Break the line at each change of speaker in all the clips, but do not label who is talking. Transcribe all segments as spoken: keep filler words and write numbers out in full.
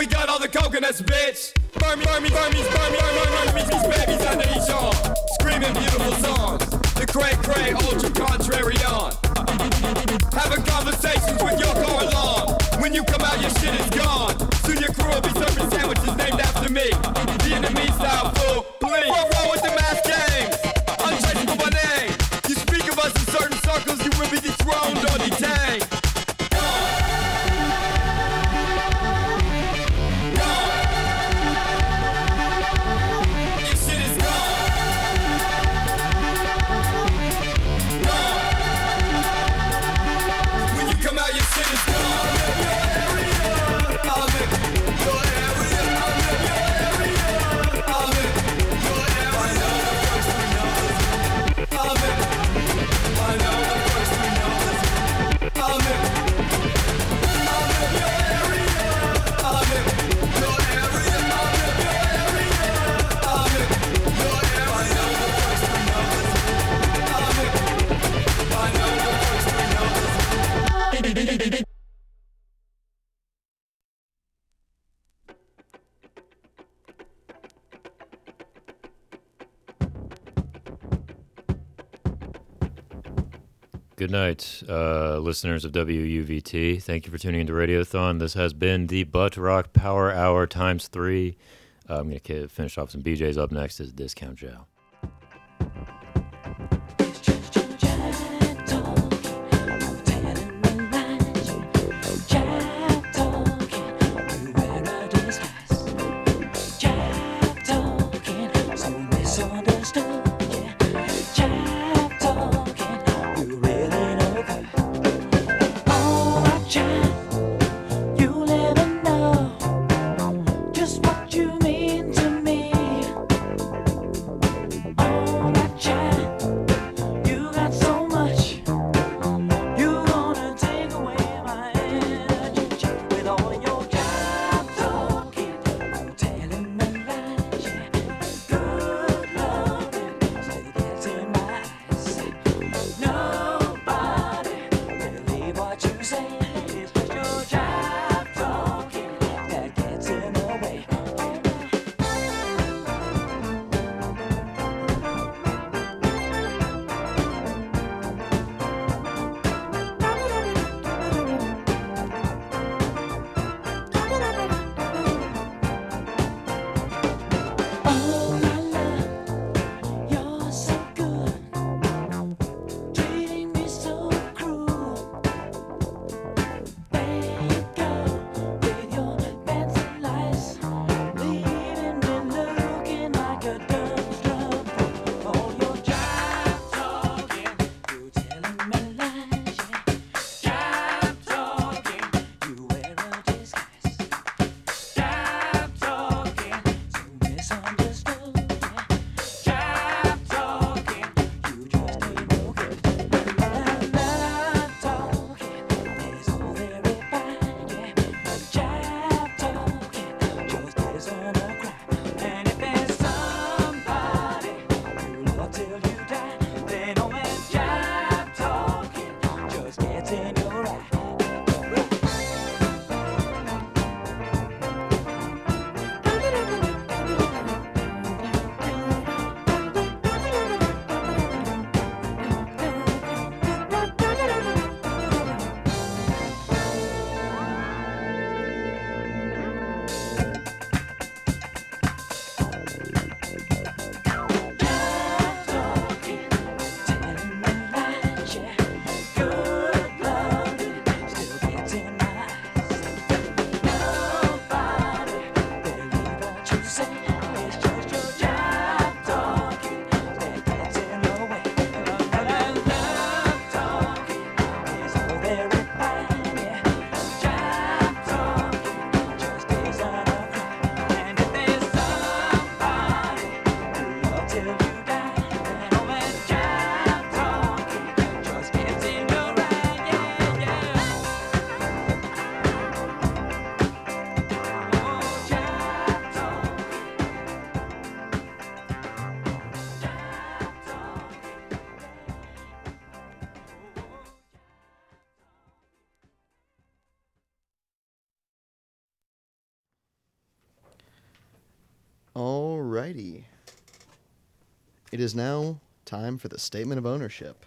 we got all the coconuts, bitch. Burmy, burmy, burmies, burmy, burmy, burmy, burmy, babies under each arm. Screaming beautiful songs. The cray, cray, ultra contrary on. Having conversations with your car alarm. When you come out, your shit is gone. Soon your crew will be serving sandwiches named after me. Vietnamese style fool, please. What wrong with the mass games? Untraceable by name. You speak of us in certain circles, you will be dethroned or detained.
Good night, uh, listeners of W U V T. Thank you for tuning into Radiothon. This has been the Butt Rock Power Hour times three. Uh, I'm going to finish off some B Js. Up next is Discount Joe.
Just what you mean to me. Alrighty. It is now time for the Statement of Ownership.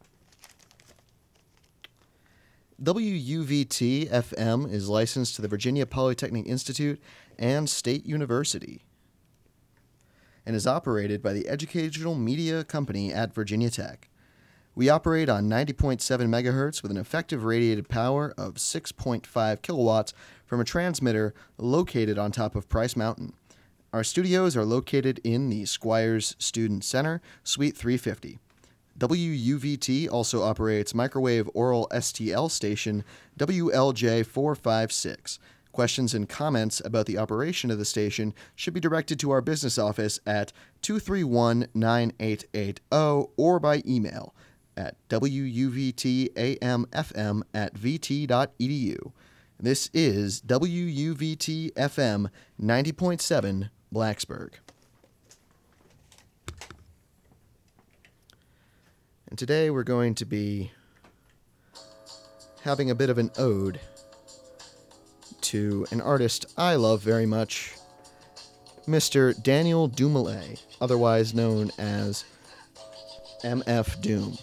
W U V T F M is licensed to the Virginia Polytechnic Institute and State University and is operated by the Educational Media Company at Virginia Tech. We operate on ninety point seven megahertz with an effective radiated power of six point five kilowatts from a transmitter located on top of Price Mountain. Our studios are located in the Squires Student Center, Suite three fifty. W U V T also operates microwave oral S T L station W L J four five six. Questions and comments about the operation of the station should be directed to our business office at two three one, nine eight eight zero or by email at W U V T A M F M at v t dot e d u. This is W U V T F M ninety point seven Blacksburg. And today we're going to be having a bit of an ode to an artist I love very much, Mister Daniel Dumile, otherwise known as M F Doom.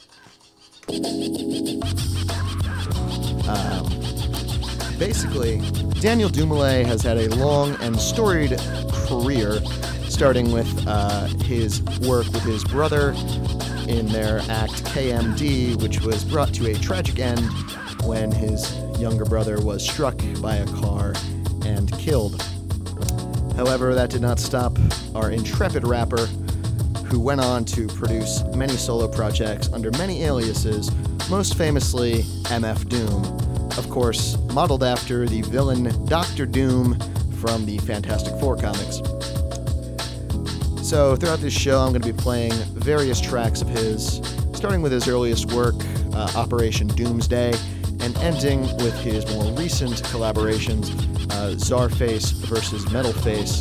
Um, basically, Daniel Dumile has had a long and storied career, starting with uh, his work with his brother in their act K M D, which was brought to a tragic end when his younger brother was struck by a car and killed. However, that did not stop our intrepid rapper, who went on to produce many solo projects under many aliases, most famously M F Doom, of course, modeled after the villain Doctor Doom from the Fantastic Four comics. So throughout this show, I'm going to be playing various tracks of his, starting with his earliest work, uh, Operation Doomsday, and ending with his more recent collaborations, uh, Czarface versus Metalface.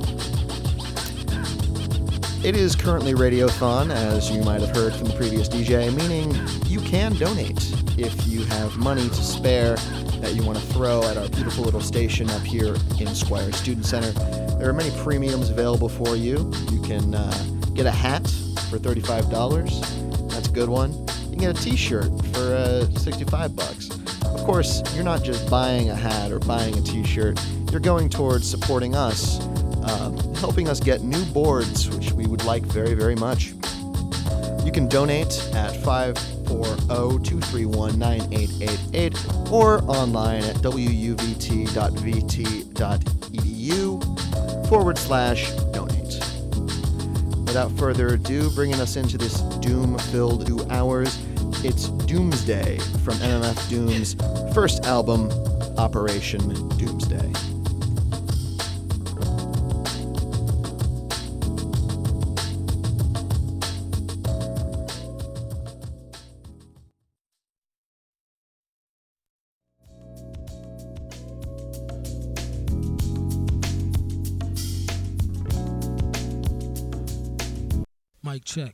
It is currently Radiothon, as you might have heard from the previous D J, meaning you can donate if you have money to spare that you want to throw at our beautiful little station up here in Squire Student Center. There are many premiums available for you. You can uh, get a hat for thirty-five dollars. That's a good one. You can get a t-shirt for uh, sixty-five bucks. Of course, you're not just buying a hat or buying a t-shirt. You're going towards supporting us, um, helping us get new boards, which we would like very, very much. You can donate at five four zero, two three one, nine eight eight eight or online at w u v t dot v t dot e d u forward slash donate. Without further ado, bringing us into this doom-filled two hours, it's Doomsday from M M F Doom's first album, Operation Doomsday.
Mic check.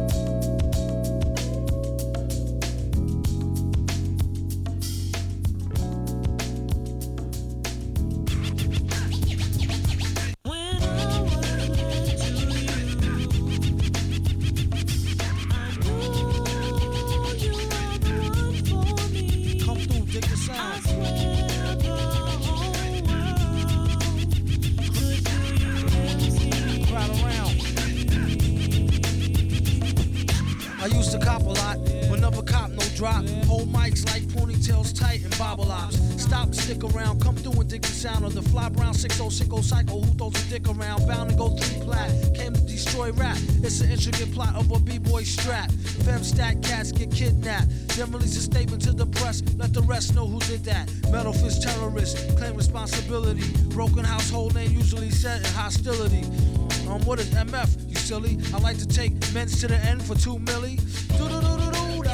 Psycho who throws a dick around, bound to go three plat. Came to destroy rap. It's an intricate plot of a b-boy strap. Fem stat cats get kidnapped. Then release a statement to the press. Let the rest know who did that. Metal fist terrorists claim responsibility. Broken household name usually set in hostility. Um, what is M F? You silly? I like to take men's to the end for two milli. Do do do do do. That's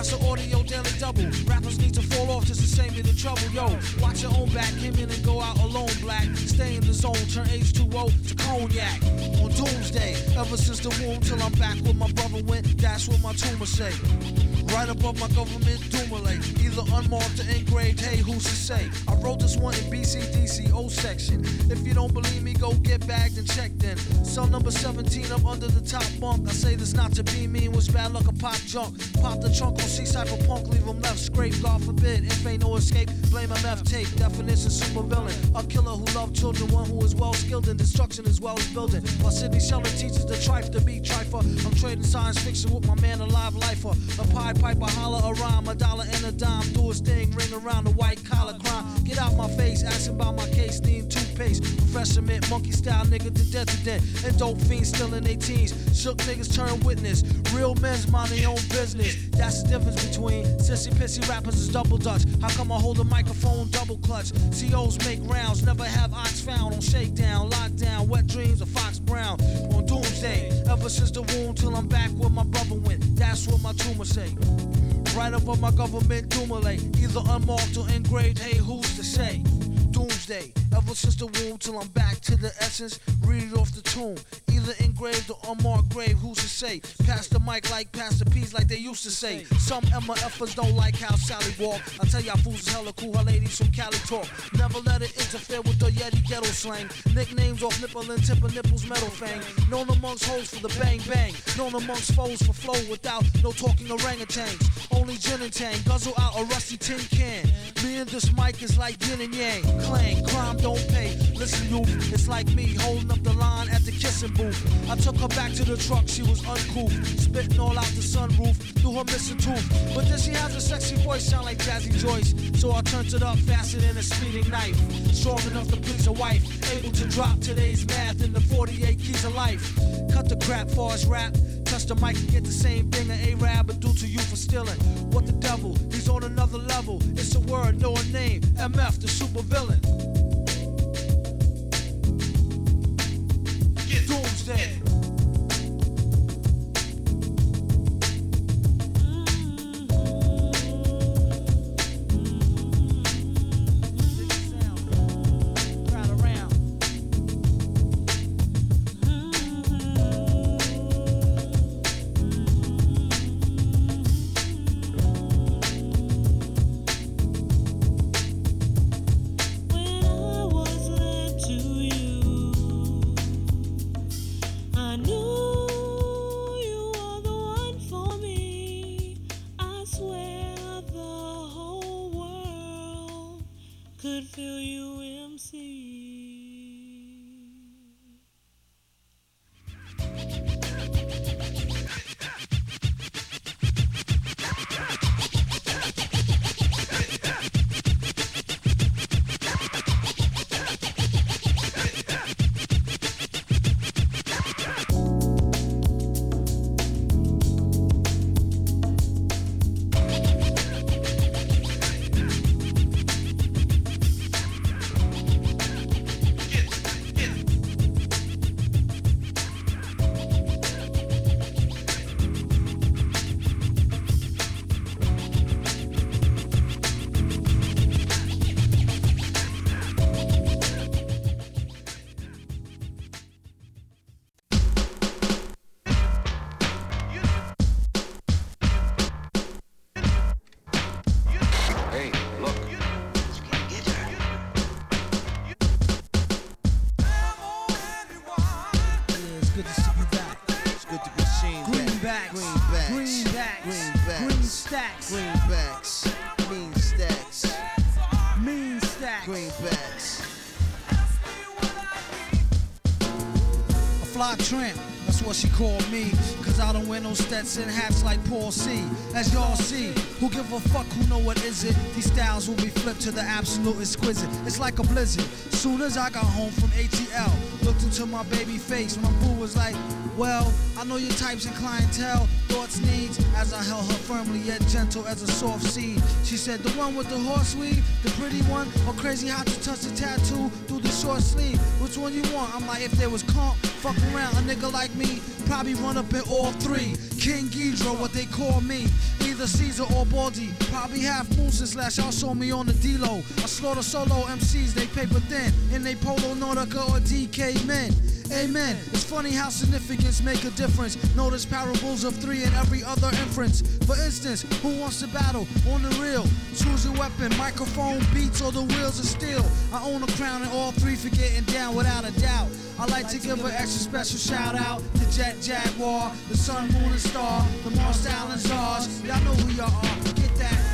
That's an audio daily double. Rappers need to fall off just to save me the trouble. Yo, watch your own back. Came in and go out alone, black. Stay in the zone, turn H two O to cognac. On doomsday, ever since the womb till I'm back where my brother went. That's what my tumor say. Right above my government doomulate, either unmarked or engraved, hey, who's to say? I wrote this one in B C D C O section. If you don't believe me, go get bagged and checked in. Cell number seventeen, I'm under the top bunk. I say this not to be mean, was bad luck a pop junk. Pop the trunk on C-Cypher punk, leave him left scrape, God forbid. If ain't no escape, blame M F tape. Definition super villain, a killer who loved children, one who is well skilled in destruction as well as building. While Sidney Sheldon teaches the trife to be trifer, I'm trading science fiction with my man, a live lifer. A pie piper, holler a rhyme, a dollar and a dime, do his thing, ring around the white collar crime. Get out my face, asking about my case, need toothpaste. Professor mint, monkey style nigga to death to death. And dope fiends still in their teens. Shook niggas turn witness. Real men's mind their own business. That's the difference between sissy pissy rappers is double dutch. How come I hold a microphone double clutch? C Os make rounds, never have ox found on shakedown, lockdown, wet dreams of Fox Brown. On doomsday, ever since the womb till I'm back where my brother went. That's what my tumor say. Right above my government doomulate, either unmarked or engraved, hey, who's to say? Doomsday, ever since the womb till I'm back to the essence, read it off the tomb. Either engraved or unmarked grave, who's to say? Pass the mic like pass the peas like they used to say. Some M F ers don't like how Sally walk. I tell y'all fools is hella cool, her ladies from Cali talk. Never let it interfere with the Yeti ghetto slang. Nicknames off nipple and tip of nipples metal fang. Known amongst hoes for the bang bang. Known amongst foes for flow without no talking orangutans. Only gin and tang, guzzle out a rusty tin can. Me and this mic is like yin and yang. Clang, crime don't pay. Listen, youth, it's like me holding up the line at the kissing booth. I took her back to the truck, she was uncouth, spitting all out the sunroof through her missing tooth. But then she has a sexy voice, sound like Jazzy Joyce. So I turned it up faster than a speeding knife. Strong enough to please a wife, able to drop today's math in the forty-eight keys of life. Cut the crap for us rap. Touch the mic and get the same thing an A-Rab would do to you for stealing. What the devil? He's on another level. It's a word, no a name. M F, the super villain. Doomsday. Stetson hats like Paul C. As y'all see, who give a fuck, who know what is it? These styles will be flipped to the absolute exquisite. It's like a blizzard. Soon as I got home from A T L, looked into my baby face. My boo was like, well, I know your types and clientele, thoughts, needs. As I held her firmly yet gentle as a soft seed, she said, the one with the horse weave, the pretty one, or crazy hot to touch the tattoo through the short sleeve. Which one you want? I'm like, if there was comp, fuck around, a nigga like me probably run up in all three. King Ghidra, what they call me. Either Caesar or Baldy. Probably half Moose slash y'all saw me on the D-Lo. I slaughter solo M Cs, they paper thin. In they Polo Nautica or D K men. Amen. It's funny how significance make a difference. Notice parables of three in every other inference. For instance, who wants to battle on the real? Choose your weapon, microphone, beats, or the wheels of steel. I own a crown and all three for getting down without a doubt. I like to give an extra special shout out to Jet Jaguar, the Sun, Moon, and Star, the Mars, Allen, Zars. Y'all know who y'all are. Get that.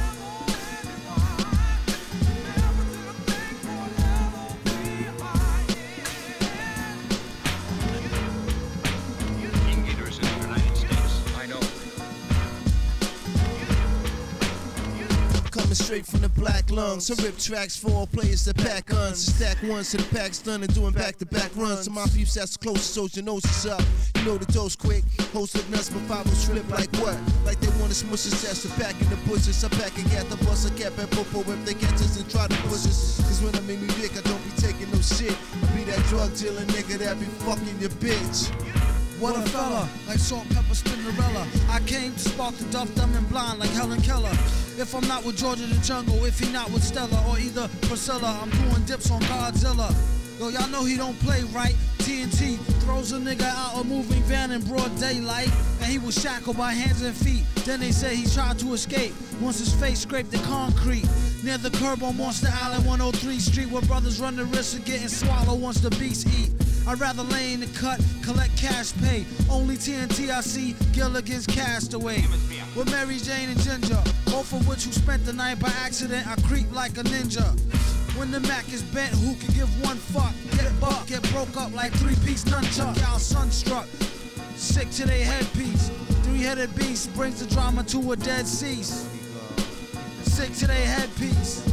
Straight from the black lungs, I rip tracks for all players that pack guns, stack ones to the pack's done and doing back-to-back runs. To my peeps that's the closest, so your nose is up. You know the dose quick, host of nuts, but five will strip like what? Like they want to smush us, that's the pack in the bushes. I pack and get the bus, I cap and popo if they catch us and try to push us. Cause when I'm in New York, I don't be taking no shit. I be that drug dealer nigga that be fucking your bitch.
What a fella, like Salt Pepper Spinderella. I came to spark the duff, dumb and blind like Helen Keller. If I'm not with Georgia the Jungle, if he not with Stella or either Priscilla, I'm doing dips on Godzilla. Yo, y'all know he don't play right. T N T throws a nigga out a moving van in broad daylight, and he was shackled by hands and feet. Then they say he tried to escape once his face scraped the concrete near the curb on Monster Island, one oh three Street, where brothers run the risk of getting swallowed once the beasts eat. I'd rather lay in the cut, collect cash pay. Only T N T I see, Gilligan's Castaway. With Mary Jane and Ginger, both of which who spent the night by accident. I creep like a ninja. When the Mac is bent, who can give one fuck? Get buck, get broke up like three-piece nunchuck. Y'all sunstruck, sick to their headpiece. Three-headed beast brings the drama to a dead cease. Sick to their headpiece.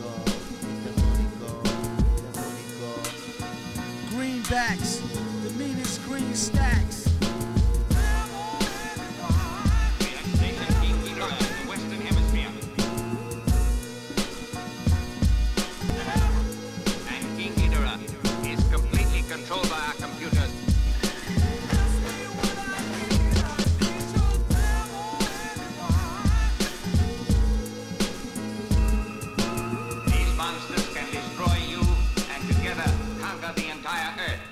Greenbacks, the meanest green stacks.
Controlled by our computers. These monsters can destroy you and together conquer the entire Earth.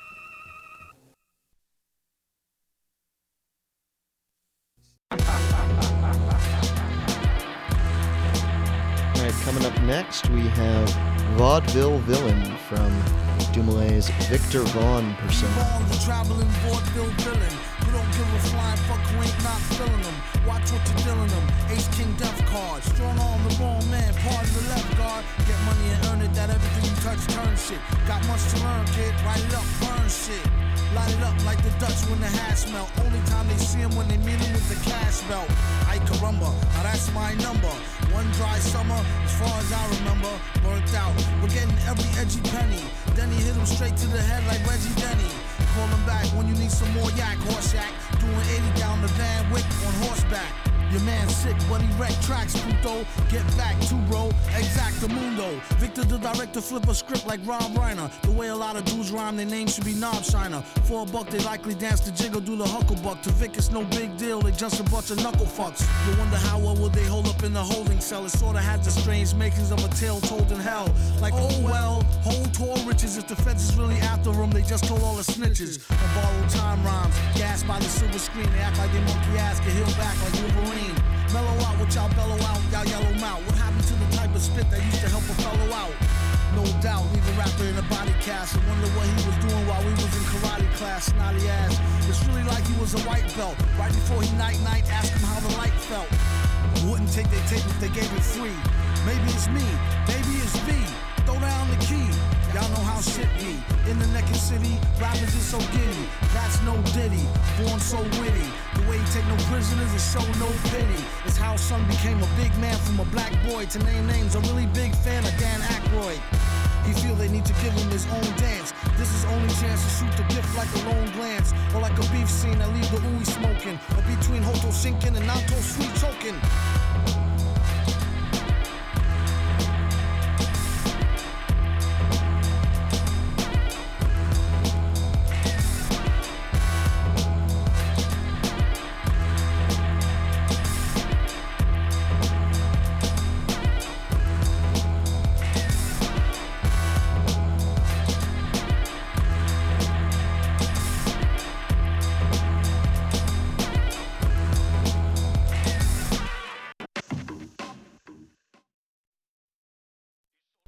All right, coming up next, we have Vaudeville Villain from Dumoulins' Victor Vaughn persona.
Vaughn, the traveling vaudeville villain. You don't give a flying fuck who ain't not feeling them. Watch what you're dealing them. Ace King Death card. Strong arm the wrong man. Pardon the left guard. Get money and earn it. That everything you touch turn shit. Got much to learn, kid. Write it up, burn shit. Light it up like the Dutch when the hash melt. Only time they see him when they meet him with the cash belt. Ay caramba, now that's my number. One dry summer, as far as I remember, burnt out. We're getting every edgy penny. Then he hit him straight to the head like Reggie Denny. Call him back when you need some more yak, horse yak. Doing eighty down the Van Wick on horseback. Your man sick, but he wrecked tracks, Pluto. Get back to bro, exactamundo. Victor the director flip a script like Rob Reiner. The way a lot of dudes rhyme, their name should be Knob Shiner. For a buck, they likely dance the jiggle, do the hucklebuck. To Vic, it's no big deal, they just a bunch of knuckle fucks. You wonder how well would they hold up in the holding cell. It sorta had the strange makings of a tale told in hell. Like, oh well, hold tall riches. If the feds is really after them, they just told all the snitches. On borrowed time rhymes, gassed by the silver screen. They act like they monkey ass, get healed back like Wolverine. Mellow out what y'all bellow out, y'all yellow mouth. What happened to the type of spit that used to help a fellow out? No doubt, leave a rapper in a body cast. I wonder what he was doing while we was in karate class. Snotty ass, it's really like he was a white belt. Right before he night night, asked him how the light felt. Wouldn't take their tape if they gave it free. Maybe it's me, maybe it's V. Throw down the key. Y'all know how shit be. In the naked city, rappers is so giddy. That's no ditty, born so witty. The way he take no prisoners and show no pity. It's how son became a big man from a black boy. To name names, a really big fan of Dan Aykroyd. He feel they need to give him his own dance. This is only chance to shoot the gift like a lone glance. Or like a beef scene that leave the ooey smoking. Or between Hoto sinking and Nato sweet choking.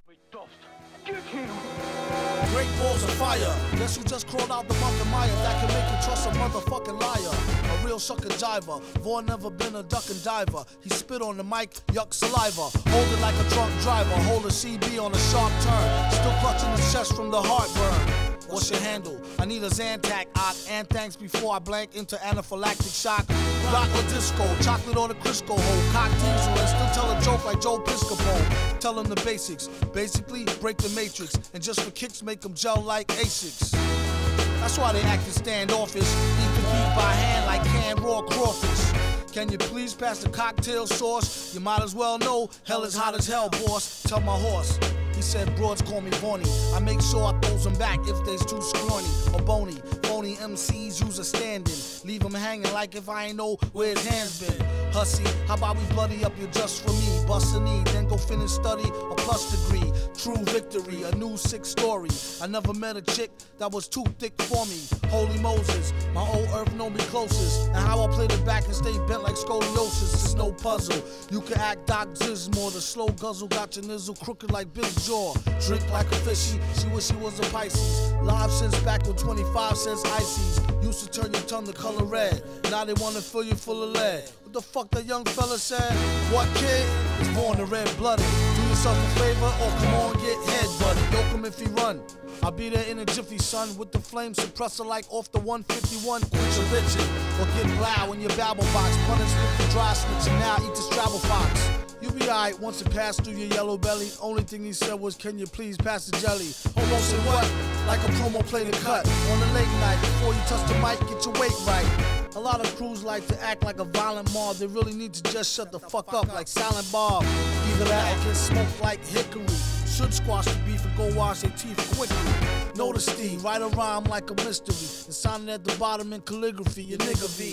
Great balls of fire. Guess who just crawled out the Mountain Maya that can make you trust a motherfucking liar? A real sucker jiver. Vaughn never been a duck and diver. He spit on the mic, yuck saliva. Hold it like a drunk driver. Hold a C B on a sharp turn. Still clutching his chest from the heartburn. What's your handle? I need a Zantac, Ock, and thanks before I blank into anaphylactic shock. Rock or disco, chocolate or the Crisco hole. Cock diesel and still tell a joke like Joe Piscopo. Tell them the basics. Basically, break the matrix. And just for kicks, make them gel like Asics. That's why they acting standoffish. Eat the beat by hand like canned raw crawfish. Can you please pass the cocktail sauce? You might as well know hell is hot as hell, boss. Tell my horse. He said broads call me Boney. I make sure I throws them back if they's too scrawny or bony. Phony M Cs use a standing. Leave him hanging like if I ain't know where his hands been. Hussy, how about we bloody up your just for me? Bust a knee, then go finish study a plus degree. True victory, a new six story. I never met a chick that was too thick for me. Holy Moses, my old earth know me closest. And how I play the back and stay bent like scoliosis is no puzzle. You can act Doc Zismore, the slow guzzle got your nizzle crooked like Big Jaw. Drink like a fishy, she wish she was a Pisces. Live since back when twenty-five cents ices. Used to turn your tongue the color red. Now they wanna fill you full of lead. What the fuck that young fella said? What kid is born to red-blooded? Do yourself a favor or come on get head-butted. Yoke him if he run. I'll be there in a jiffy, son, with the flame suppressor like off the one fifty-one. Quit your bitchin' or get loud in your babble box. Punish with the dry snitch and now eat the Scrabble fox. You be alright once it passed through your yellow belly. Only thing he said was, can you please pass the jelly? Almost said what? Like a promo play to cut on a late night. Before you touch the mic, get your weight right. A lot of crews like to act like a violent mob. They really need to just shut the fuck up like Silent Bob. Either that or get smoked like hickory. Should squash the beef and go wash their teeth quickly. Notice Steve, write a rhyme like a mystery. And sign it at the bottom in calligraphy, your nigga V.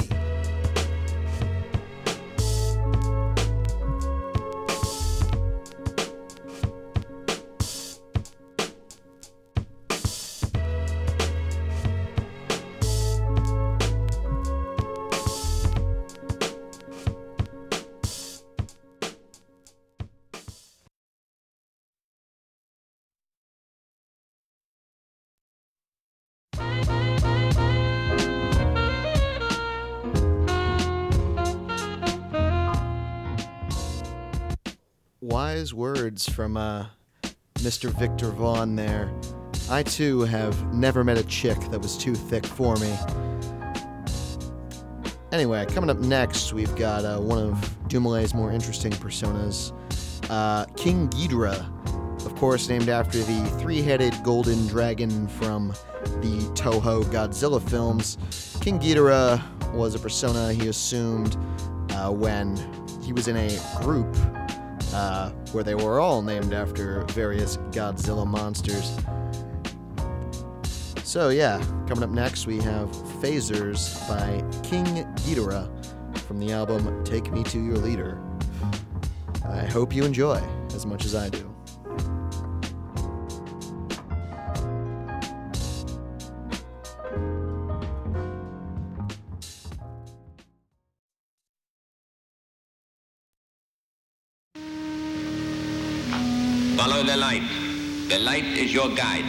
Wise words from uh, Mister Victor Vaughn there. I, too, have never met a chick that was too thick for me. Anyway, coming up next, we've got uh, one of Dumoulint's more interesting personas, uh, King Ghidorah, of course named after the three-headed golden dragon from the Toho Godzilla films. King Ghidorah was a persona he assumed uh, when he was in a group Uh, where they were all named after various Godzilla monsters. So yeah, coming up next we have Phasers by King Ghidorah from the album Take Me to Your Leader. I hope you enjoy as much as I do.
Follow the light. The light is your guide.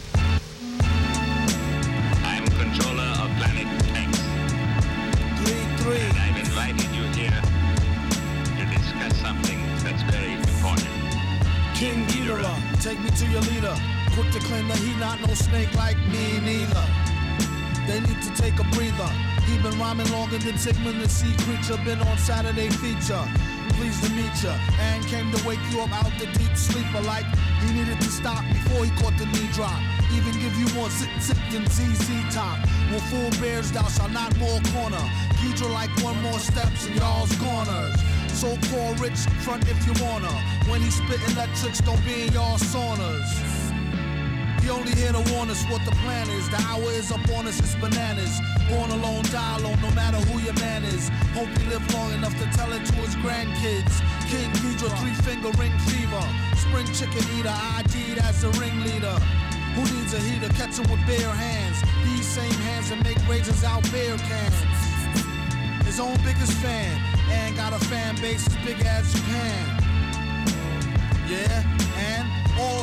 I'm controller of planet X.
Three, three.
And I've invited you here to discuss something that's very important.
King Ghidorah, take me to your leader. Quick to claim that he not no snake like me neither. They need to take a breather. He been rhyming longer than Sigmund the Sea Creature. Been on Saturday feature. Pleased to meet ya, and came to wake you up out the deep sleeper like he needed to stop before he caught the knee drop. Even give you more sit sit than Z Z Top. When full bears thou shalt not more corner. Ghidorah like one more steps and y'all's corners. So-called rich front if you wanna. When he spit electrics, don't be in y'all saunas. He only here to warn us what the plan is. The hour is up on us, it's bananas. Born alone, die alone, no matter who your man is. Hope he live long enough to tell it to his grandkids. King Ghidorah, three-finger ring fever. Spring chicken eater, I D'd as the ringleader. Who needs a heater? Catch him with bare hands. These same hands that make razors out beer cans. His own biggest fan, and got a fan base as big as Japan. Yeah, and all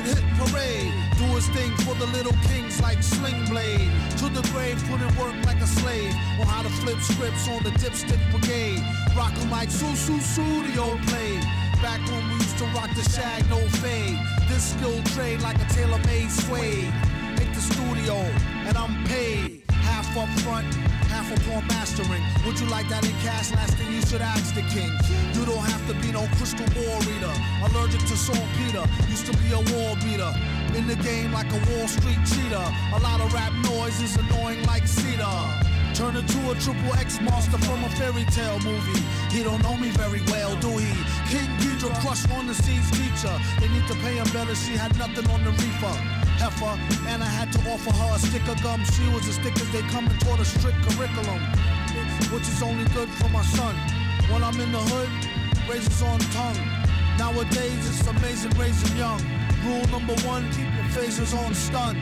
hit parade. Do his thing for the little kings like Sling Blade. To the grave, put in work like a slave. On how to flip scripts on the dipstick brigade. Rock 'em like Su Su Su, the old play. Back when we used to rock the shag, no fade. This skill trade like a tailor-made suede. Hit the studio, and I'm paid. Half up front, half upon mastering. Would you like that in cash? Last thing you should ask the king. You don't have to be no crystal ball reader. Allergic to saltpeter, used to be a wall beater. In the game like a Wall Street cheater. A lot of rap noise is annoying like cedar. Turn into a triple X monster from a fairy tale movie. He don't know me very well, do he? King Ghidra crushed on the scene's teacher. They need to pay him better, she had nothing on the reefer. Heifer, and I had to offer her a stick of gum. She was as thick as they come and taught a strict curriculum, which is only good for my son. When I'm in the hood, razors on tongue. Nowadays it's amazing raising young. Rule number one, keep your phasers on stun.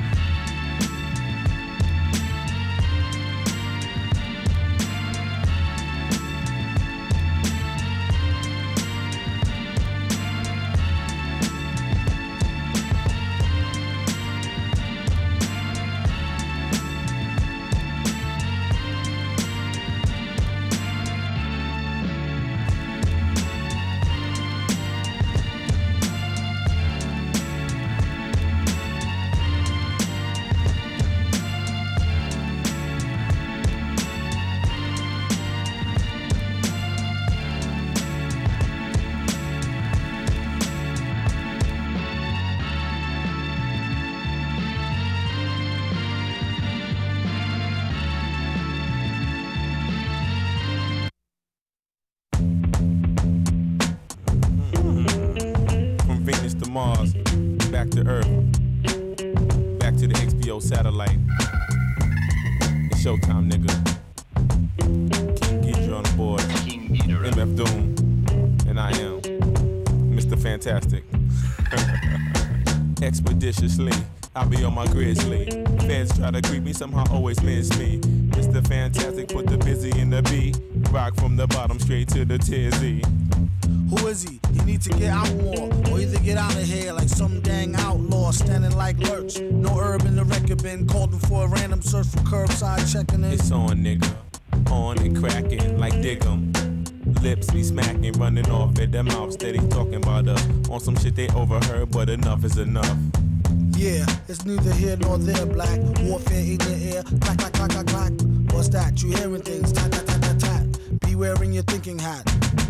Mars, back to Earth, back to the X B O satellite. It's showtime, nigga. King Ghidra on the board, M F Doom, and I am Mister Fantastic. Expeditiously, I'll be on my grizzly. Fans try to creep me, somehow always miss me. Mister Fantastic, put the busy in the B. Rock from the bottom straight to the tizzy.
Who is he? He need to get out more, or either get out of here like some dang outlaw standing like Lurch. No herb in the record bin, called him for a random search for curbside checking in.
It's on, nigga, on and cracking like Diggum. Lips be smacking, running off at their mouth, steady talking about us on some shit they overheard, but enough is enough.
Yeah, it's neither here nor there, black. Warfare in your ear, clack, clack, clack, clack, clack. What's that? You hearing things, tat, tat, tat, tat, tat. Be wearing your thinking hat.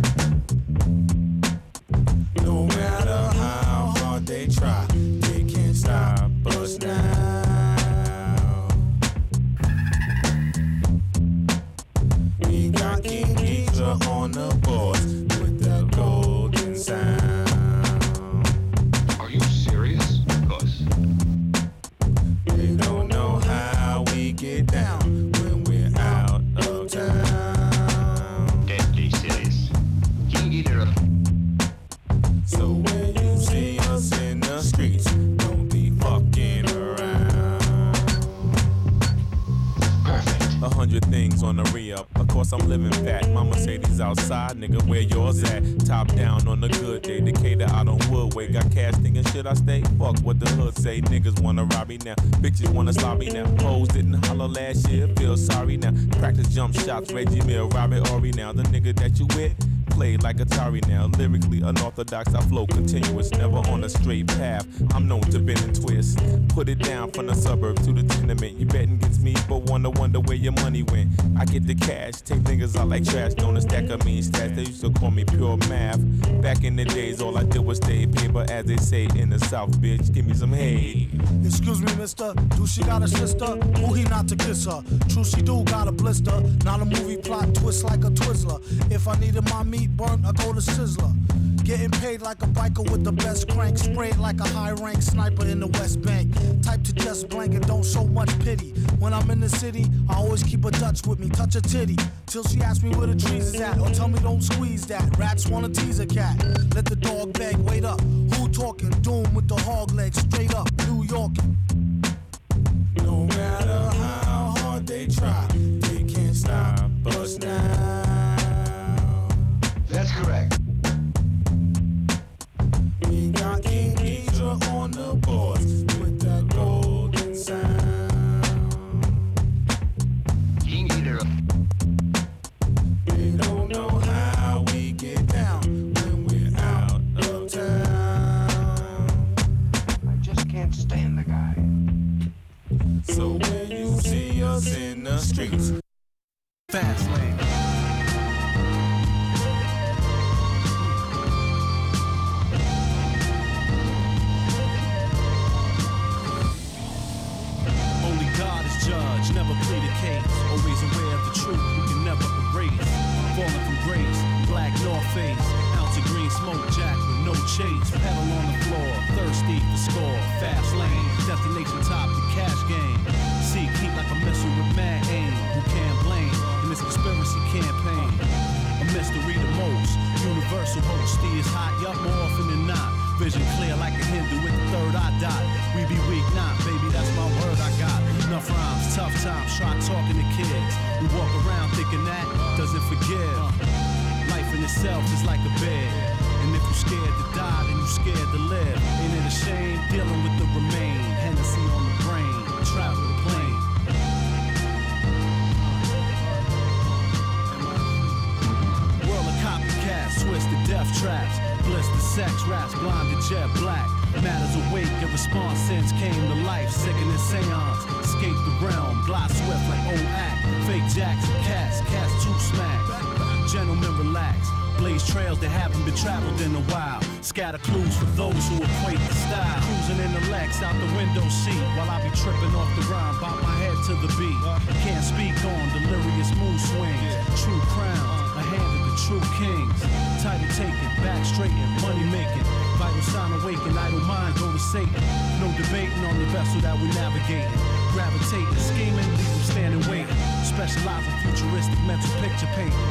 No matter how hard they try, they can't stop us now. We got King Ghidra on the board with the golden sound.
Are you serious? Cause
they don't know how we get down when we're out of town.
Deadly serious. King Ghidra.
So when you see us in the streets, don't be fucking around.
Perfect.
A hundred things on the re-up. Of course I'm living fat. Mama say these outside, nigga, where yours at? Top down on a good day. Decatur out on Woodway. Got cash thinking, should I stay? Fuck what the hood say. Niggas wanna rob me now. Bitches wanna slob me now. Hoes didn't holler last year. Feel sorry now. Practice jump shots. Reggie Mill, Robert Horry now. The nigga that you with played like Atari now. Lyrically unorthodox, I flow continuous, never on a straight path. I'm known to bend and twist. Put it down from the suburb to the tenement. You betting against me, but wonder wonder where your money went. I get the cash, take niggas out like trash. Don't stack of mean stats. They used to call me pure math. Back in the days, all I did was stay paper, as they say in the South, bitch. Give me some hay.
Excuse me, mister, do she got a sister? Who he not to kiss her? True, she do got a blister. Not a movie plot twist like a Twizzler. If I needed my meat burnt, I go to Sizzler. Getting paid like a biker with the best crank. Sprayed like a high-rank sniper in the West Bank. Type to just blank and don't show much pity. When I'm in the city, I always keep a Dutch with me. Touch a titty till she asks me where the trees is at. Or tell me don't squeeze that. Rats wanna tease a cat. Let the dog beg, wait up. Who talking? Doom with the hog legs, straight up. New Yorkin'.
No matter how hard they try, they can't stop us now.
That's correct.
We got King Ghidra on the board.
Falling from grace, black North Face, ounce of green smoke jack with no chase. Pedal on the floor, thirsty for score. Fast lane, destination top, the cash game. See, keep like a missile with mad aim. Who can't blame in this conspiracy campaign? A mystery the most. Universal host, is hot, yup, more often than not. Vision clear like a Hindu with the third eye dot. We be weak, not, baby, that's my word I got. Enough rhymes, tough times, try talking to kids. We walk around thinking that doesn't forgive. Life in itself is like a bed. And if you scared to die, then you scared to live. Ain't it a shame dealing with the remain? Hennessy on the brain, travel the plane. World of copycats, twisted death traps. Blister sex raps, blinded jet black. Matters awake, your response since came to life. Sickening seance, escape the realm. Fly swift like old act. Fake jacks and cats, cats too smack. Gentlemen relax, blaze trails that haven't been traveled in a while. Scatter clues for those who equate the style. Cruising in the Lex out the window seat while I be tripping off the rhyme, bob my head to the beat. Can't speak on delirious mood swings. True crowns, a hand of the true kings. Title taken, back straighten, money making. Vital sign awaken, idle mind go to Satan. No debating on the vessel that we navigating. Gravitating, scheming, leave them standing waiting. Specialize in futuristic mental picture painting.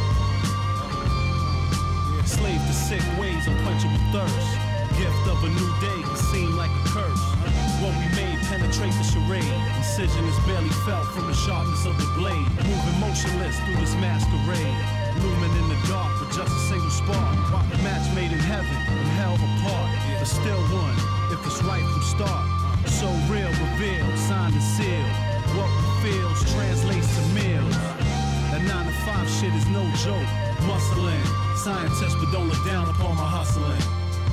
Slave to sick ways, unquenchable thirst. Gift of a new day can seem like a curse. What we made penetrate the charade. Incision is barely felt from the sharpness of the blade. Moving motionless through this masquerade. Looming in the dark with just a single spark. Match made in heaven and hell apart. But still one, if it's right from start. So real, revealed, signed and sealed. What we feels translates to meals. That nine to five shit is no joke. Muscling, scientists but don't look down upon my hustling.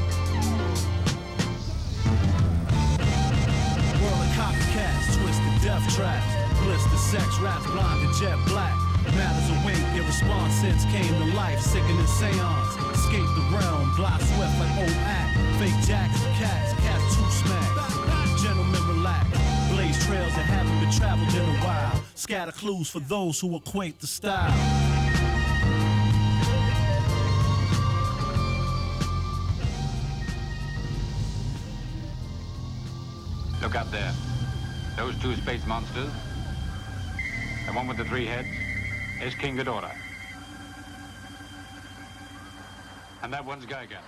World of copycats, twisted death traps. Blister sex raps, blinded jet black. Matters awake, your response since came to life. Sickening seance, escape the realm. Fly swift like old act. Fake jacks and cats, cats too smack. Gentlemen relax, blaze trails that haven't been traveled in a while. Scatter clues for those who equate the style.
Look up there. Those two space monsters, the one with the three heads, is King Ghidorah. And that one's Gigan.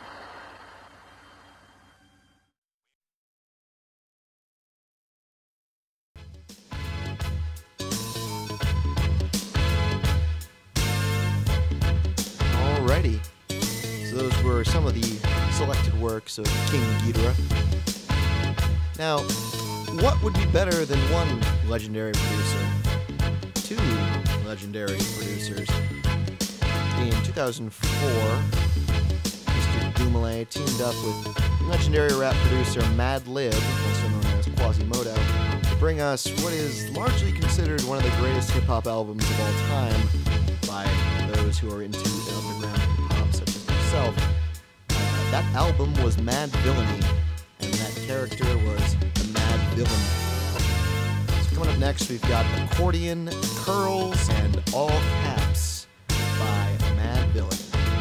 Alrighty. So those were some of the selected works of King Ghidorah. Now, what would be better than one legendary producer? Two legendary producers. In two thousand four, Mister Dumoulin teamed up with legendary rap producer Madlib, also known as Quasimodo, to bring us what is largely considered one of the greatest hip-hop albums of all time by those who are into underground hip-hop, such as myself. Uh, that album was Mad Villainy, and that character was the Mad Villain. So coming up next, we've got Accordion, Curls, and All Caps by Mad Villainy.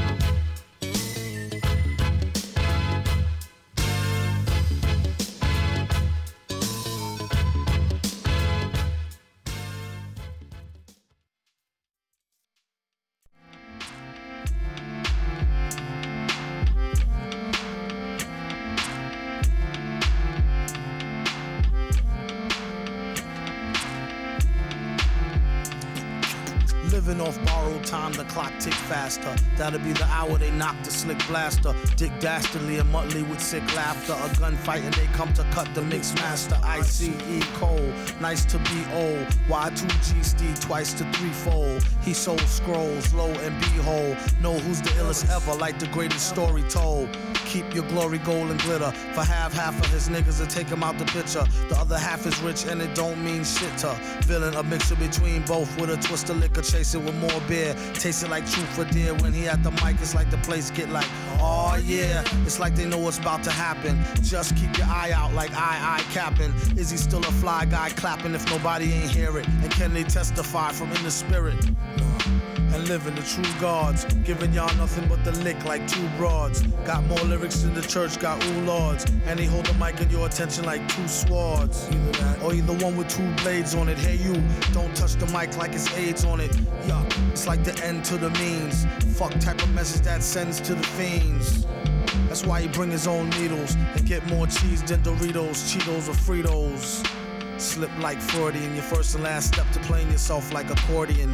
Living off borrowed time, the clock tick faster. That'll be the hour they knock the slick blaster. Dick Dastardly and Muttley with sick laughter. A gunfight and they come to cut the mix master. I C E Cole, nice to be old. Y two G Steed twice to threefold. He sold scrolls, low and behold. Know who's the illest ever, like the greatest story told. Keep your glory gold and glitter. For half, half of his niggas will take him out the picture. The other half is rich and it don't mean shit to. Villain, a mixture between both with a twist of liquor. Chase it with more beer. Taste it like truth for dear. When he at the mic, it's like the place get like, oh yeah. It's like they know what's about to happen. Just keep your eye out like I, I capping. Is he still a fly guy clapping if nobody ain't hear it? And can they testify from in the spirit? And
living, the true gods. Giving y'all nothing but the lick like two broads. Got more lyrics than the church, got ooh lords. And he hold the mic in your attention like two swords. Either that, or either one with two blades on it. Hey you, don't touch the mic like it's AIDS on it. Yuck, it's like the end to the means. Fuck type of message that sends to the fiends. That's why he bring his own needles and get more cheese than Doritos, Cheetos, or Fritos. Slip like Freudian, your first and last step to playing yourself like accordion.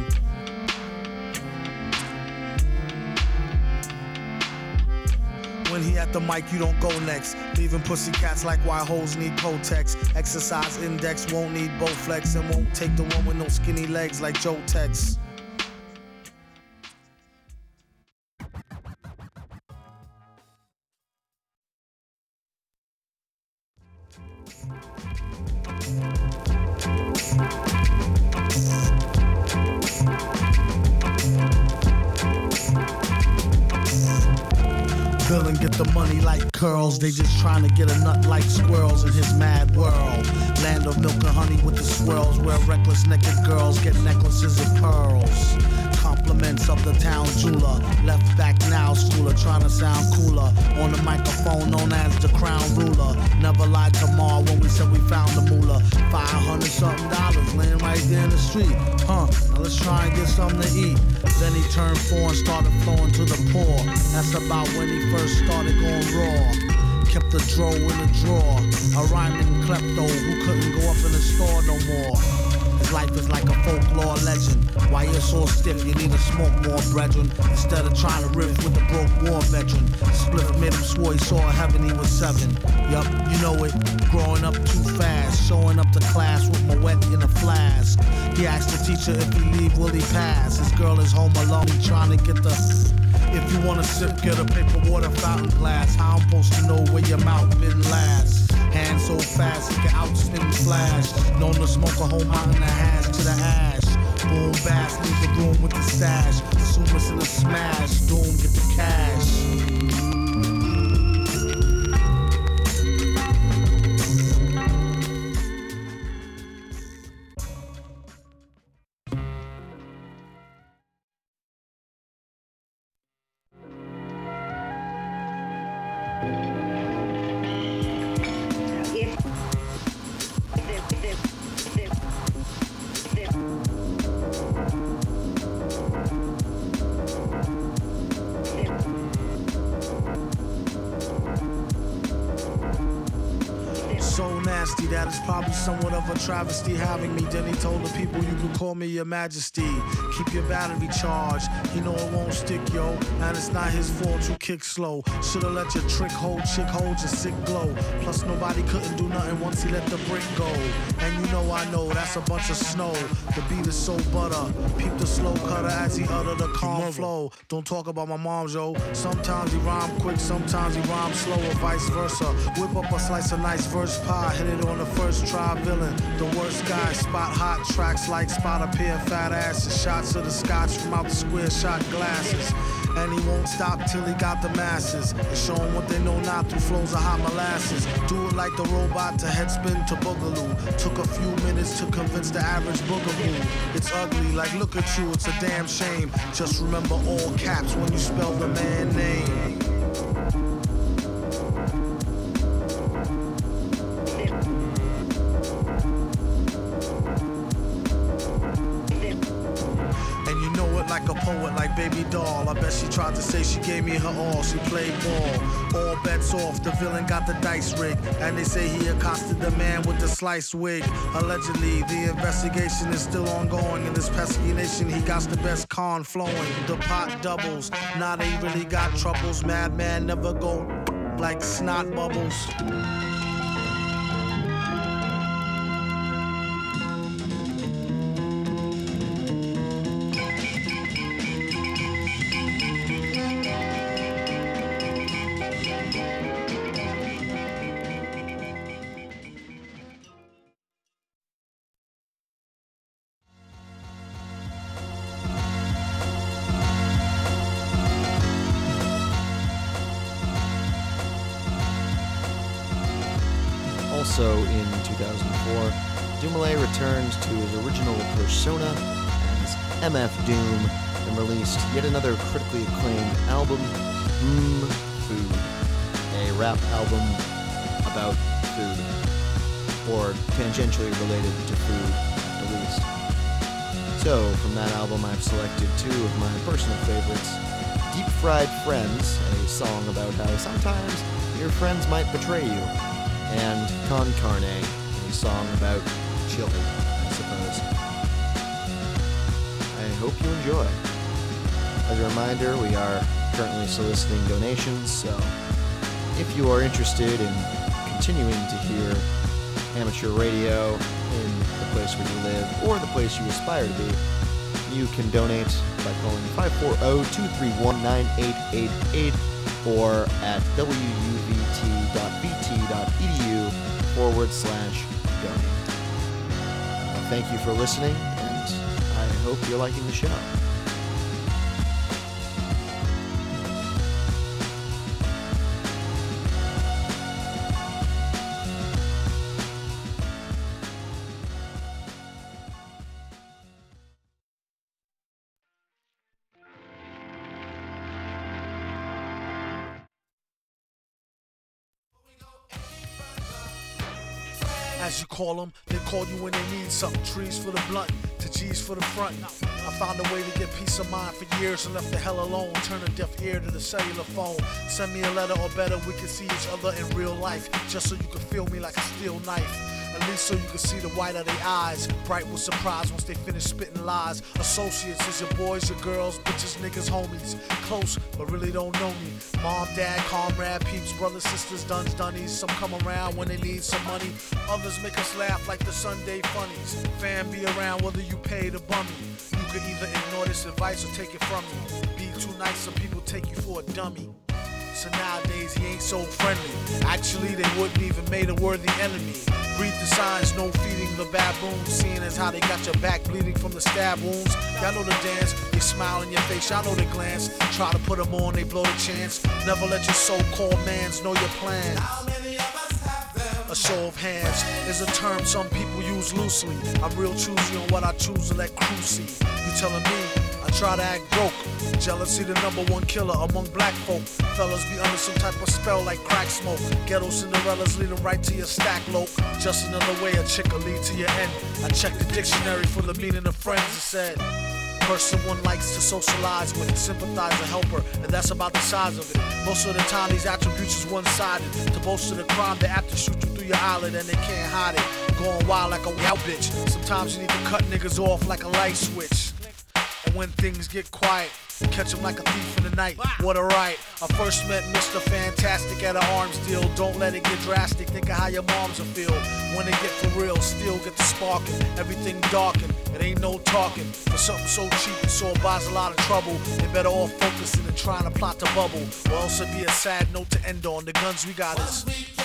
When he at the mic, you don't go next. Leaving pussy cats like why hoes need Kotex. Exercise index won't need Bowflex and won't take the one with no skinny legs like Joe Tex. Villain get the money like curls. They just trying to get a nut like squirrels in his mad world. Land of milk and honey with the swirls, where reckless naked girls get necklaces of pearls. Compliments of the town jeweler. Left back now, schooler, trying to sound cooler. On the microphone known as the crown ruler. Never lied to Ma when we said we found the moolah. Five hundred something dollars laying right there in the street. Huh, now let's try and get something to eat. Then he turned four and started flowing to the poor. That's about when he first started going raw. Kept the dro in the drawer. A rhyming klepto who couldn't go up in the store no more. His life is like a folklore legend. Why you're so stiff, you need to smoke more, brethren. Instead of trying to riff with the broke war veteran. Spliff made him swore he saw heaven, he was seven. Yup, you know it. Growing up too fast. Showing up to class with my wet in a flask. He asked the teacher if he leave, will he pass? His girl is home alone, he trying to get the... If you wanna sip, get a paper water fountain glass. How I'm supposed to know where your mouth been last? Hand so fast, he can outspin flash. Known to smoke a whole mountain of hash to the ash. Boom, bass, leave the room with the stash. Assume it's in a smash, doom, get the cash. That is probably somewhat of a travesty having me. Then he told the people you can call me your majesty. Keep your battery charged. You know it won't stick, yo. And it's not his fault you kick slow. Should've let your trick hold, chick hold your sick glow. Plus nobody couldn't do nothing once he let the brick go. And you know I know that's a bunch of snow. The beat is so butter. Peep the slow cutter as he utter the calm flow. Don't talk about my mom, yo. Sometimes he rhyme quick, sometimes he rhyme slow, or vice versa. Whip up a slice of nice verse pie, hit it on the first try, villain, the worst guy. Spot hot tracks like spot a pair of fat asses. Shots of the scotch from out the square shot glasses. And he won't stop till he got the masses. And show them what they know not through flows of hot molasses. Do it like the robot to headspin to boogaloo. Took a few minutes to convince the average boogaboo. It's ugly, like look at you, it's a damn shame. Just remember all caps when you spell the man name. Like a poet, like baby doll. I bet she tried to say she gave me her all. She played ball. All bets off. The villain got the dice rigged. And they say he accosted the man with the sliced wig. Allegedly, the investigation is still ongoing. In this pesky nation, he got the best con flowing. The pot doubles. Now they really got troubles. Madman never go like snot bubbles.
Also in two thousand four, Doomale returned to his original persona as M F Doom, and released yet another critically acclaimed album, Mmm Food, a rap album about food, or tangentially related to food at the least. So, from that album I've selected two of my personal favorites, Deep Fried Friends, a song about how sometimes your friends might betray you, and Con Carne, a song about chili, I suppose. I hope you enjoy. As a reminder, we are currently soliciting donations, so if you are interested in continuing to hear amateur radio in the place where you live or the place you aspire to be, you can donate by calling five four zero, two three one, nine eight eight eight or at w u v t dot v t dot e d u forward slash donate. Uh, thank you for listening, and I hope you're liking the show.
As you call them, they call you when they need something. Trees for the blunt, to G's for the front. I found a way to get peace of mind for years and left the hell alone. Turn a deaf ear to the cellular phone. Send me a letter or better, we can see each other in real life. Just so you can feel me like a steel knife. At least so you can see the white of their eyes. Bright with surprise once they finish spitting lies. Associates is your boys, your girls, bitches, niggas, homies. Close, but really don't know me. Mom, dad, comrade, peeps, brothers, sisters, duns, dunnies. Some come around when they need some money. Others make us laugh like the Sunday funnies. Fam be around whether you pay to bum me. You could either ignore this advice or take it from me. Be too nice, some people take you for a dummy. So nowadays he ain't so friendly. Actually they wouldn't even made a worthy enemy. Read the signs, no feeding the baboons. Seeing as how they got your back bleeding from the stab wounds. Y'all know the dance, they smile in your face, y'all know the glance. Try to put them on, they blow the chance. Never let your so-called mans know your plan. How many of us have them? A show of hands is a term some people use loosely. I'm real choosy on what I choose to let crew see. You telling me I try to act broke. Jealousy the number one killer among black folk. Fellas be under some type of spell like crack smoke. Ghetto Cinderellas lead them right to your stack lope. Just another way a chick will lead to your end. I checked the dictionary for the meaning of friends. It said person one likes to socialize with, sympathize and help her, and that's about the size of it. Most of the time these attributes is one-sided. To boast of the crime, they have to shoot you through your eyelid and they can't hide it. Going wild like a wow bitch. Sometimes you need to cut niggas off like a light switch. And when things get quiet, catch him like a thief in the night. What a right. I first met Mister Fantastic at an arms deal. Don't let it get drastic. Think of how your moms will feel when they get for real. Still get the sparking. Everything darkened. It ain't no talking. For something so cheap, it so buys a lot of trouble. They better off focusing and trying to plot the bubble. Or else it'd be a sad note to end on. The guns we got is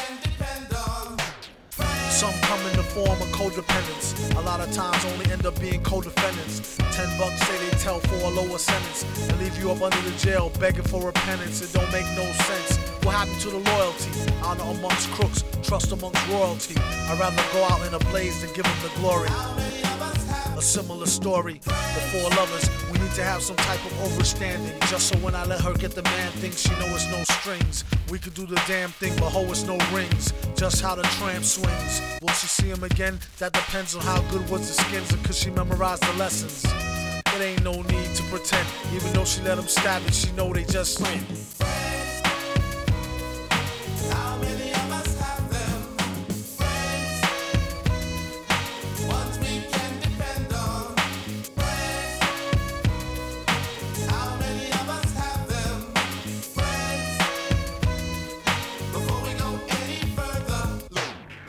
some come in the form of codependence. A lot of times only end up being co-defendants. Ten bucks say they tell for a lower sentence and leave you up under the jail begging for repentance. It don't make no sense. What happened to the loyalty? Honor amongst crooks, trust amongst royalty. I'd rather go out in a blaze than give them the glory. A similar story. The four lovers, we need to have some type of overstanding. Just so when I let her get the man thing, she know it's no strings. We could do the damn thing, but ho, it's no rings. Just how the tramp swings. Will she see him again? That depends on how good was the skins and could she memorize the lessons. It ain't no need to pretend. Even though she let him stab it, she know they just win. How many of us have them? Friends. Ones we can depend on. Friends. How many of us have them? Friends. Before we go any further, look.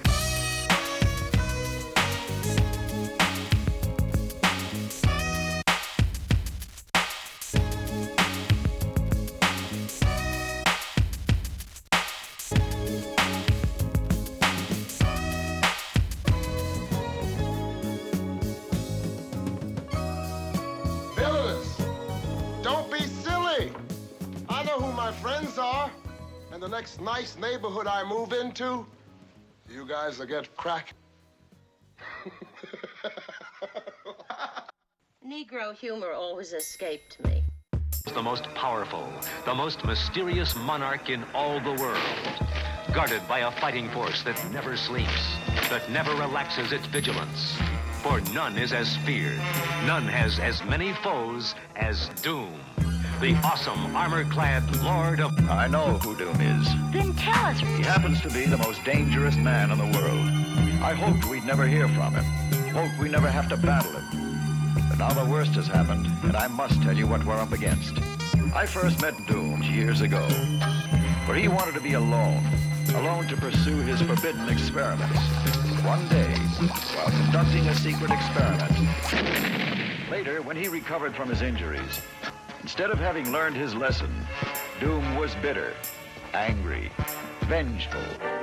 Villainous, don't be silly. I know who my friends are, and the next nice neighborhood I move into, you guys will get crack.
Negro humor always escaped me.
The most powerful, the most mysterious monarch in all the world. Guarded by a fighting force that never sleeps, that never relaxes its vigilance. For none is as feared, none has as many foes as Doom. The awesome, armor-clad Lord of...
I know who Doom is.
Then tell us.
He happens to be the most dangerous man in the world. I hoped we'd never hear from him. Hoped we'd never have to battle him. But now the worst has happened, and I must tell you what we're up against. I first met Doom years ago, where he wanted to be alone, alone to pursue his forbidden experiments. One day, while conducting a secret experiment, later, when he recovered from his injuries, instead of having learned his lesson, Doom was bitter, angry, vengeful.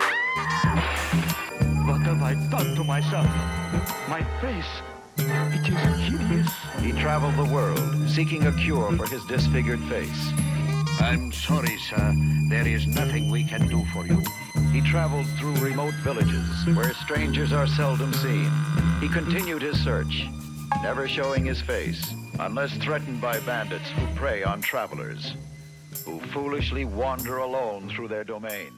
What have I done to myself? My face, it is hideous.
He traveled the world, seeking a cure for his disfigured face.
I'm sorry, sir. There is nothing we can do for you.
He traveled through remote villages where strangers are seldom seen. He continued his search, never showing his face, unless threatened by bandits who prey on travelers, who foolishly wander alone through their domain.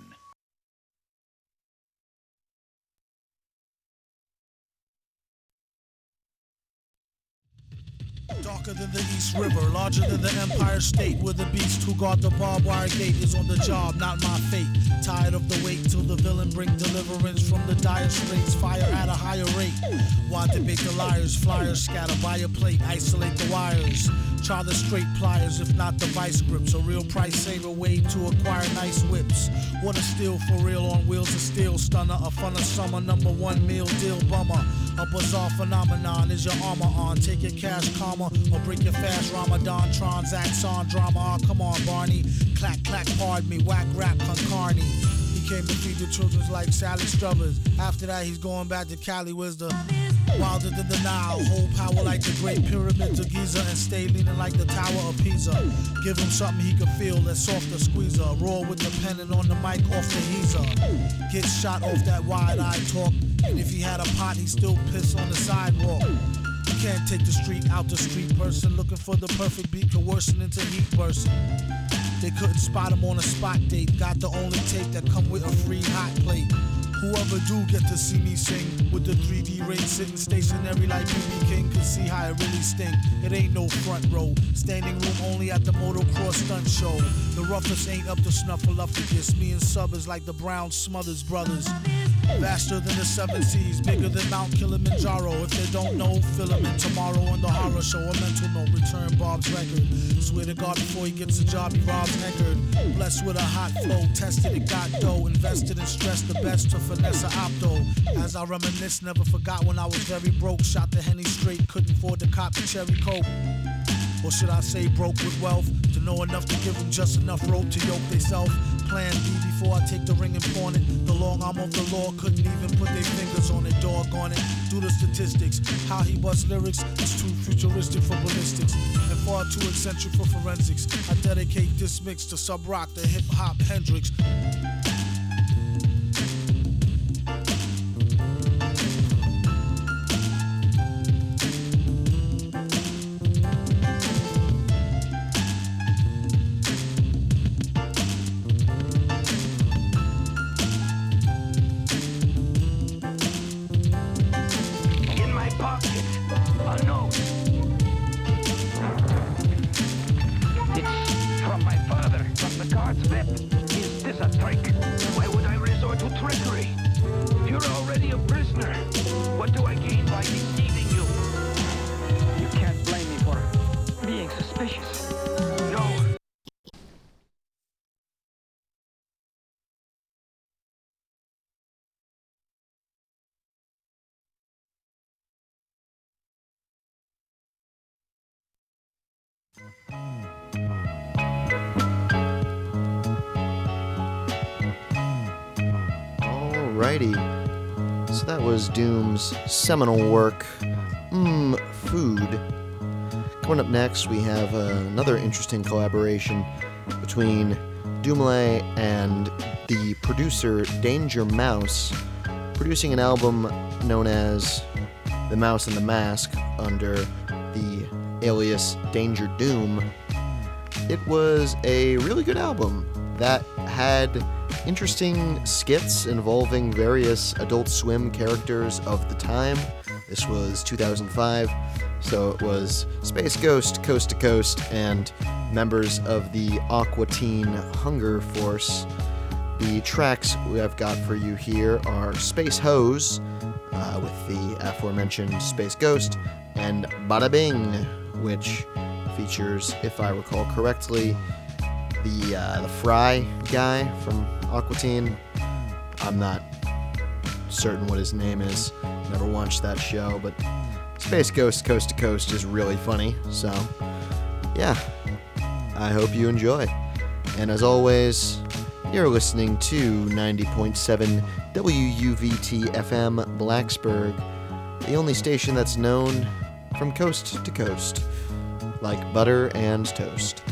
Darker than the East River, larger than the Empire State, where the beast who guard the barbed wire gate is on the job, not my fate. Tired of the wait till the villain bring deliverance from the dire straits, fire at a higher rate. Why debate the liars, flyers scatter by a plate, isolate the wires. Try the straight pliers, if not the vice grips. A real price saver way to acquire nice whips. What a steal for real on wheels of steel. Stunner, a fun of summer, number one meal deal bummer. A bizarre phenomenon is your armor on. Take your cash karma or break your fast Ramadan. Transacts on drama. Oh, come on, Barney. Clack, clack, pardon me. Whack rap, concarney. He came to feed the children's like Sally Struthers. After that, he's going back to Cali, where's the wilder than the Nile. Hold power like the Great Pyramids of Giza and stay leaning like the Tower of Pisa. Give him something he can feel that's softer squeezer. Roar with the pen and on the mic off the heezer. Get shot off that wide-eyed talk. And if he had a pot, he'd still piss on the sidewalk. You can't take the street out the street person. Looking for the perfect beat, coercing into heat person. They couldn't spot him on a spot date. Got the only tape that come with a free hot plate. Whoever do get to see me sing with the three D ring sitting stationary like B B King can see how it really stink. It ain't no front row, standing room only at the motocross stunt show. The roughest ain't up to snuffleupagus. Me and Sub is like the Brown Smothers brothers. Vaster than the seven seas, bigger than Mount Kilimanjaro. If they don't know, fill them in tomorrow on the horror show. A mental note, return Bob's record. Swear to God, before he gets a job, he robs Eckerd. Blessed with a hot flow, tested it, got dough. Invested and stressed the best to finesse a opto. As I reminisce, never forgot when I was very broke. Shot the Henny straight, couldn't afford to cop the cherry coke. Or should I say broke with wealth? To know enough to give them just enough rope to yoke they self. Plan B before I take the ring and pawn it. The long arm of the law couldn't even put their fingers on it. Dog on it. Do the statistics. How he busts lyrics is too futuristic for ballistics and far too eccentric for forensics. I dedicate this mix to Sub Rock, the hip hop Hendrix.
Alrighty, so that was Doom's seminal work, Mmm, Food. Coming up next, we have uh, another interesting collaboration between Doomlay and the producer Danger Mouse, producing an album known as The Mouse and the Mask under the alias Danger Doom, it was a really good album that had interesting skits involving various Adult Swim characters of the time. This was two thousand five, so it was Space Ghost, Coast to Coast, and members of the Aqua Teen Hunger Force. The tracks we have got for you here are Space Hose, uh, with the aforementioned Space Ghost, and Bada Bing, which features, if I recall correctly, the uh, the Fry guy from Aqua Teen. I'm not certain what his name is. Never watched that show, but Space Ghost Coast to Coast is really funny. So, yeah, I hope you enjoy. And as always, you're listening to ninety point seven W U V T F M Blacksburg, the only station that's known from coast to coast, like butter and toast.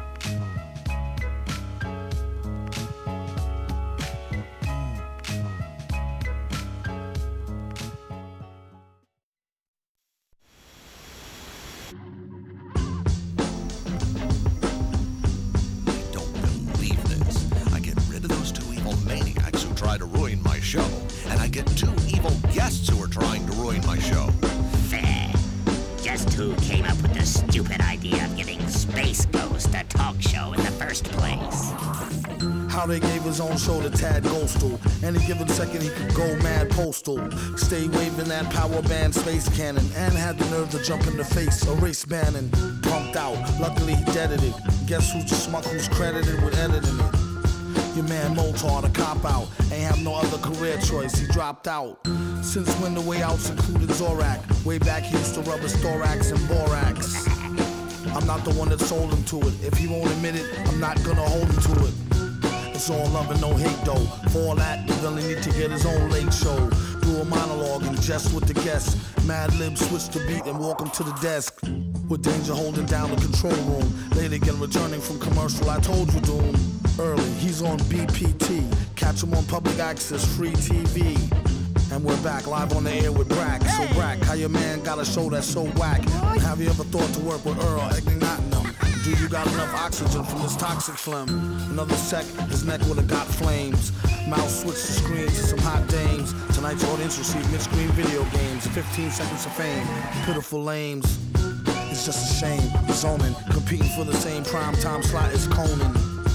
Show to Tad Ghostal. Any given second he could go mad postal. Stay waving that power band space cannon. And had the nerve to jump in the face. A race banning. Pumped out. Luckily he deaded it. Guess who's the schmuck who's credited with editing it? Your man Moltar, the cop out. Ain't have no other career choice. He dropped out. Since when the way outs included Zorak. Way back he used to rub his thorax and borax. I'm not the one that sold him to it. If he won't admit it, I'm not gonna hold him to it. It's all love and no hate though. For all that, the villain need to get his own late show. Do a monologue and jest with the guests. Mad Lib switch the beat and walk him to the desk. With Danger holding down the control room. Late again returning from commercial, I told you Doom. Early, he's on B P T. Catch him on public access, free T V. And we're back live on the air with Brack. So Brack, how your man got a show that's so whack? Have you ever thought to work with Earl Egnatin? Do you got enough oxygen from this toxic phlegm? Another sec, his neck would've got flames. Mouse switched the screen to some hot dames. Tonight's audience received mid-screen video games. fifteen seconds of fame, pitiful lames. It's just a shame, zoning, competing for the same prime time slot as Conan.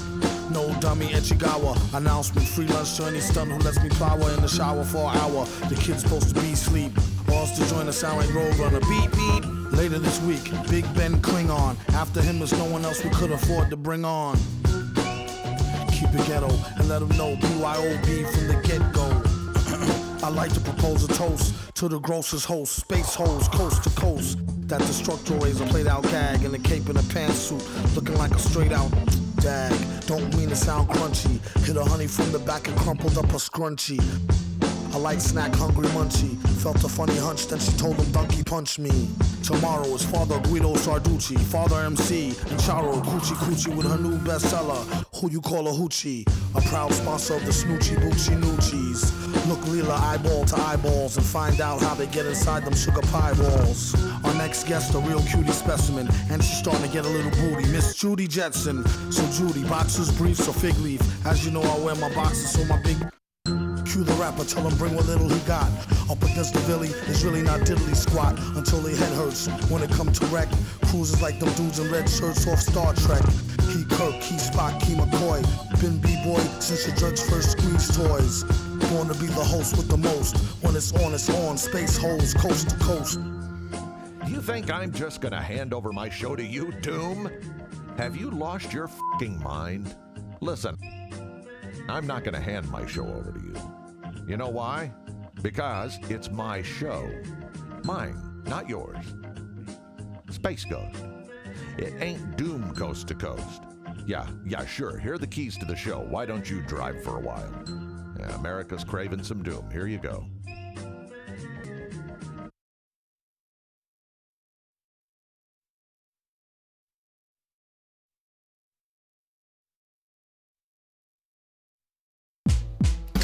No dummy Echigawa, announcement, free lunch to any stunt who lets me plow in the shower for an hour. The kid's supposed to be asleep, or else to join the sound like Roadrunner. Beep, beep. Later this week, Big Ben Klingon. After him there's no one else we could afford to bring on. Keep it ghetto and let them know B Y O B from the get-go. I'd like to propose a toast to the grossest host, space hoes, coast to coast. That destructor is a played-out gag in a cape and a pantsuit, looking like a straight-out dag. Don't mean to sound crunchy. Hit a honey from the back and crumpled up a scrunchie. A light snack, hungry munchie. Felt a funny hunch, then she told him donkey punch me. Tomorrow is Father Guido Sarducci, Father M C, and Charo Coochie Coochie with her new bestseller, Who You Call a Hoochie. A proud sponsor of the Snoochie Boochie Noochies. Look Leela eyeball to eyeballs and find out how they get inside them sugar pie balls. Our next guest, a real cutie specimen, and she's starting to get a little booty. Miss Judy Jetson. So Judy, boxers, briefs, or fig leaf. As you know, I wear my boxers, so my big... Cue the rapper, tell him bring what little he got. Up against the Billy, it's really not diddly squat until their head hurts. When it come to wreck, cruises like them dudes in red shirts off Star Trek. Key Kirk, Key Spock, Key McCoy. Been B-boy since the drugs first squeezed toys. Born to be the host with the most. When it's on, it's on. Space holes, coast to coast.
You think I'm just gonna hand over my show to you, Doom? Have you lost your f***ing mind? Listen, I'm not gonna hand my show over to you. You know why? Because it's my show. Mine, not yours. Space Ghost. It ain't Doom coast to coast. Yeah, yeah, sure. Here are the keys to the show. Why don't you drive for a while? Yeah, America's craving some Doom. Here you go.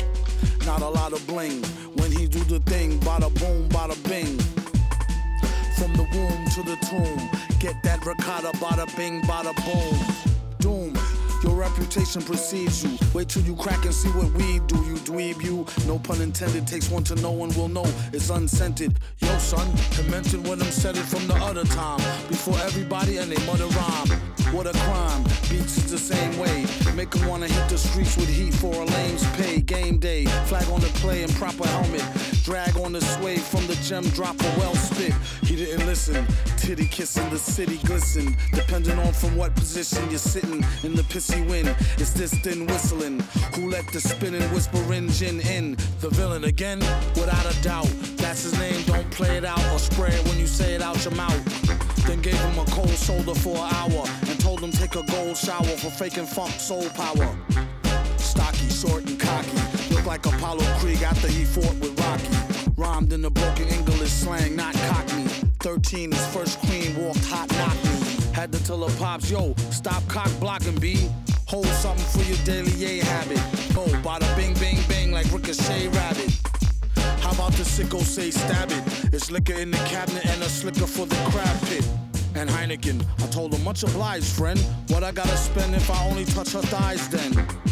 Not a lot of bling when he do the thing, bada boom, bada bing. from the womb to the tomb. Get that ricotta, bada bing, bada boom. Doom. Your reputation precedes you. Wait till you crack and see what we do, you dweeb, you. No pun intended, takes one to know one will know. It's unscented. Yo, son, I mentioned when I'm said it from the other time. Before everybody and they mother rhyme. What a crime. Beats is the same way. Make them wanna hit the streets with heat for a lame's pay. Game day, flag on the play and proper helmet. Drag on the sway from the gem dropper, well spit. He didn't listen. Titty kissing, the city glisten. Depending on from what position you're sitting in the pissy wind. It's this thin whistling. Who let the spinning whispering gin in? The villain again? Without a doubt. That's his name, don't play it out or spray it when you say it out your mouth. Then gave him a cold shoulder for an hour and told him take a gold shower for faking funk soul power. Stocky, short and cocky, looked like Apollo Creed after he fought with Rocky. Rhymed in the broken English slang, not cockney. thirteen, his first queen walked hot, knocked me. Had to tell her pops, yo, stop cock blocking, B. Hold something for your daily A habit. Go, bada bing, bing, bang like Ricochet Rabbit. How about the sicko say stab it? It's liquor in the cabinet and a slicker for the crab pit. And Heineken, I told him much obliged, friend. What I gotta spend if I only touch her thighs then?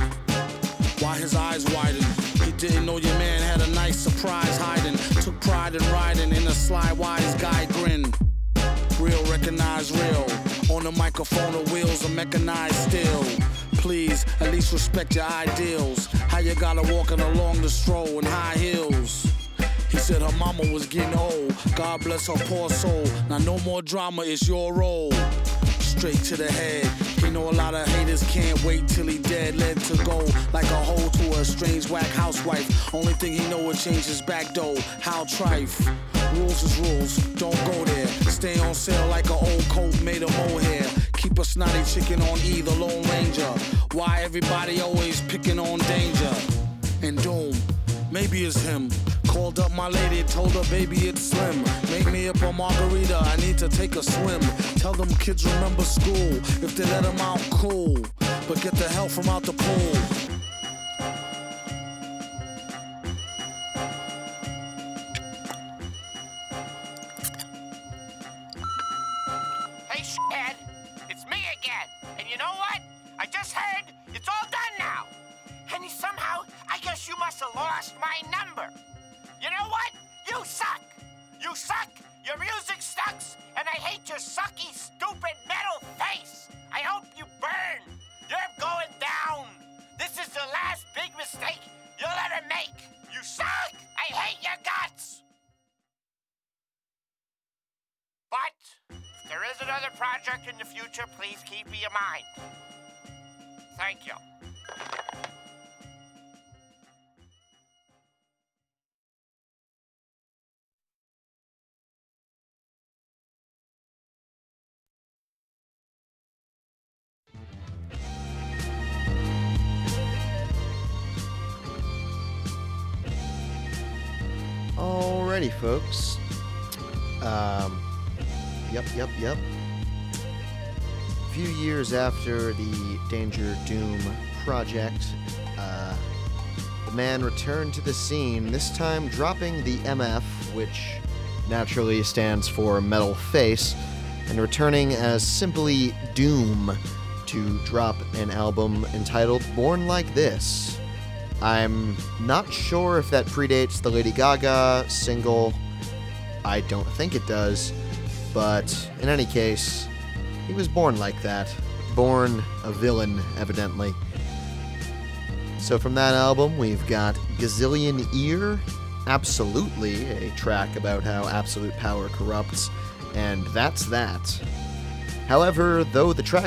Why his eyes widened? He didn't know your man had a nice surprise hiding. Took pride in riding in a sly wise guy grin. Real recognize real. On the microphone the wheels are mechanized still. Please, at least respect your ideals. How you gotta walking along the stroll in high heels. He said her mama was getting old. God bless her poor soul. Now no more drama, it's your role. Straight to the head. He know a lot of haters can't wait till he dead. Led to go like a hoe to a strange whack housewife. Only thing he know will change his back door. How trife. Rules is rules, don't go there. Stay on sale like an old coat made of mohair. Keep a snotty chicken on either Lone Ranger. Why everybody always picking on danger? And doom, maybe it's him. Called up my lady, told her baby it's slim. Make me up a margarita, I need to take a swim. Tell them kids remember school. If they let them out, cool. But get the hell from out the pool.
I just heard it's all done now. And somehow, I guess you must have lost my number. You know what? You suck. You suck. Your music sucks. And I hate your sucky, stupid metal face. I hope you burn. You're going down. This is the last big mistake you'll ever make. You suck. I hate your guts. But if there is another project in the future, please keep me in mind. Thank you.
Alrighty, folks. Um, yep, yep, yep. A few years after the Danger Doom project, uh, the man returned to the scene, this time dropping the M F, which naturally stands for Metal Face, and returning as simply Doom to drop an album entitled Born Like This. I'm not sure if that predates the Lady Gaga single. I don't think it does, but in any case, he was born like that. Born a villain, evidently. So from that album, we've got Gazillion Ear, Absolutely, a track about how absolute power corrupts, and that's that. However, though the track